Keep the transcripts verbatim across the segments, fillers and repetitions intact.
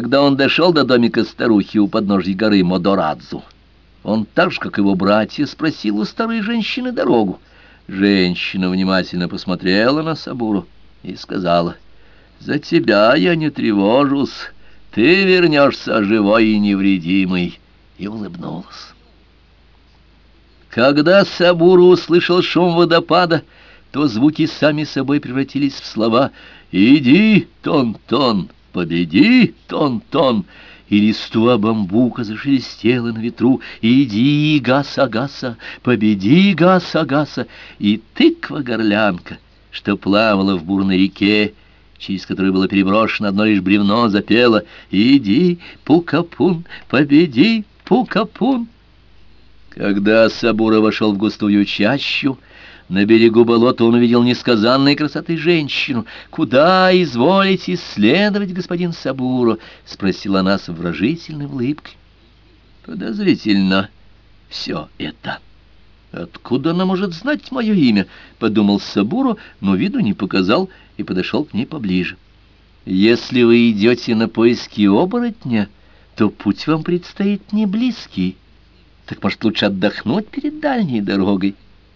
Когда он дошел до домика старухи у подножья горы Модорадзу, он так же, как его братья, спросил у старой женщины дорогу. Женщина внимательно посмотрела на Сабуру и сказала: «За тебя я не тревожусь, ты вернешься живой и невредимый», и улыбнулась. Когда Сабуру услышал шум водопада, то звуки сами собой превратились в слова: «Иди, Тон-Тон, победи, Тон-Тон», и листва бамбука зашелестела на ветру: «Иди, Гаса-Гаса, победи, Гаса-Гаса», и тыква-горлянка, что плавала в бурной реке, через которую было переброшено одно лишь бревно, запела: «Иди, Пукапун, победи, Пукапун». Когда Сабура вошел в густую чащу, на берегу болота он увидел несказанной красоты женщину. «Куда изволите следовать, господин Сабура?» — спросила она с обворожительной улыбкой. «Подозрительно все это. Откуда она может знать мое имя?» — подумал Сабура, но виду не показал и подошел к ней поближе. «Если вы идете на поиски оборотня, то путь вам предстоит не близкий. Так, может, лучше отдохнуть перед дальней дорогой?»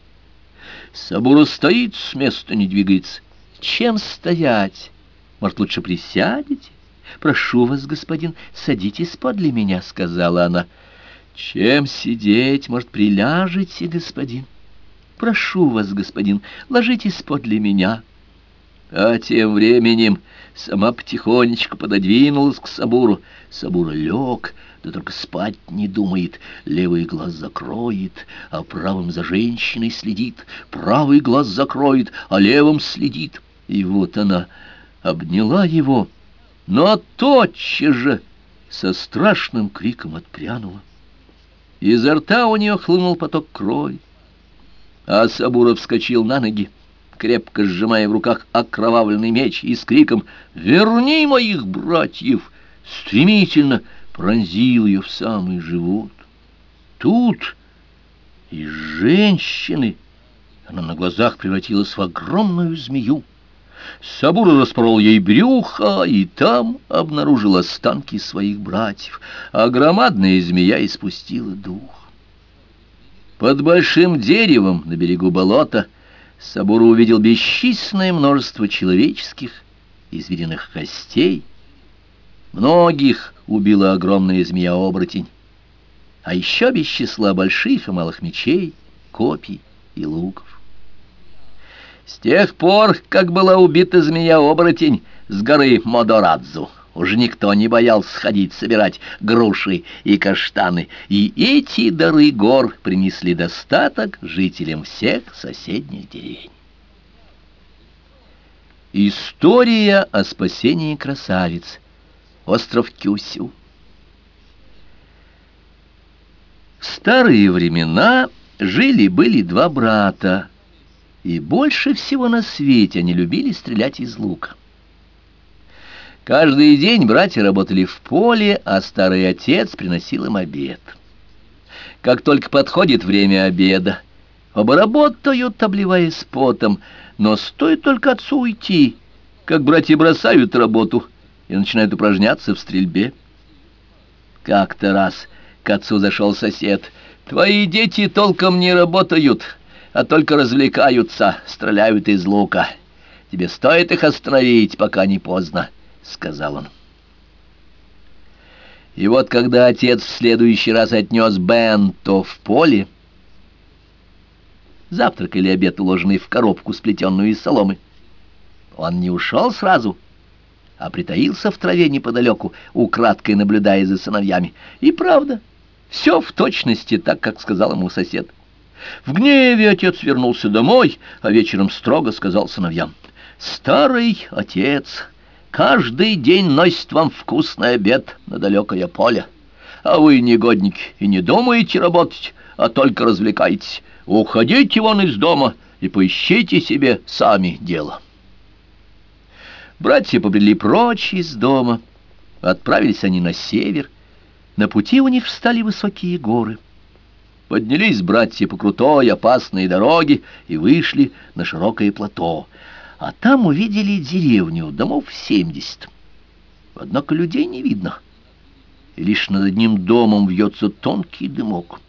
Сабура стоит, с места не двигается. «Чем стоять? Может, лучше присядете? Прошу вас, господин, садитесь подле меня», — сказала она. «Чем сидеть? Может, приляжете, господин? Прошу вас, господин, ложитесь подле меня». А тем временем сама потихонечку пододвинулась к Сабуру. Сабура лег, да только спать не думает. Левый глаз закроет, а правым за женщиной следит. Правый глаз закроет, а левым следит. И вот она обняла его, но тотчас же со страшным криком отпрянула. Изо рта у нее хлынул поток крови, а Сабура вскочил на ноги, крепко сжимая в руках окровавленный меч, и с криком «Верни моих братьев!» стремительно пронзил ее в самый живот. Тут из женщины она на глазах превратилась в огромную змею. Сабура распорол ей брюхо, и там обнаружил останки своих братьев, а громадная змея испустила дух. Под большим деревом на берегу болота Сабура увидел бесчисленное множество человеческих и звериных костей. Многих убила огромная змея-оборотень, а еще без числа больших и малых мечей, копий и луков. С тех пор, как была убита змея-оборотень с горы Модорадзу, уже никто не боялся ходить собирать груши и каштаны, и эти дары гор принесли достаток жителям всех соседних деревень. История о спасении красавиц. Остров Кюсю. В старые времена жили-были два брата, и больше всего на свете они любили стрелять из лука. Каждый день братья работали в поле, а старый отец приносил им обед. Как только подходит время обеда, оба работают, обливаясь потом, но стоит только отцу уйти, как братья бросают работу и начинают упражняться в стрельбе. Как-то раз к отцу зашел сосед. «Твои дети толком не работают, а только развлекаются, стреляют из лука. Тебе стоит их остановить, пока не поздно», — сказал он. И вот когда отец в следующий раз отнес бенто в поле, завтрак или обед, уложенный в коробку, сплетенную из соломы, он не ушел сразу, а притаился в траве неподалеку, украдкой наблюдая за сыновьями. И правда, все в точности так, как сказал ему сосед. В гневе отец вернулся домой, а вечером строго сказал сыновьям: «Старый отец каждый день носит вам вкусный обед на далекое поле, а вы, негодники, и не думаете работать, а только развлекаетесь. Уходите вон из дома и поищите себе сами дело». Братья побрели прочь из дома. Отправились они на север. На пути у них встали высокие горы. Поднялись братья по крутой, опасной дороге и вышли на широкое плато. А там увидели деревню, домов семьдесят. Однако людей не видно, и лишь над одним домом вьется тонкий дымок.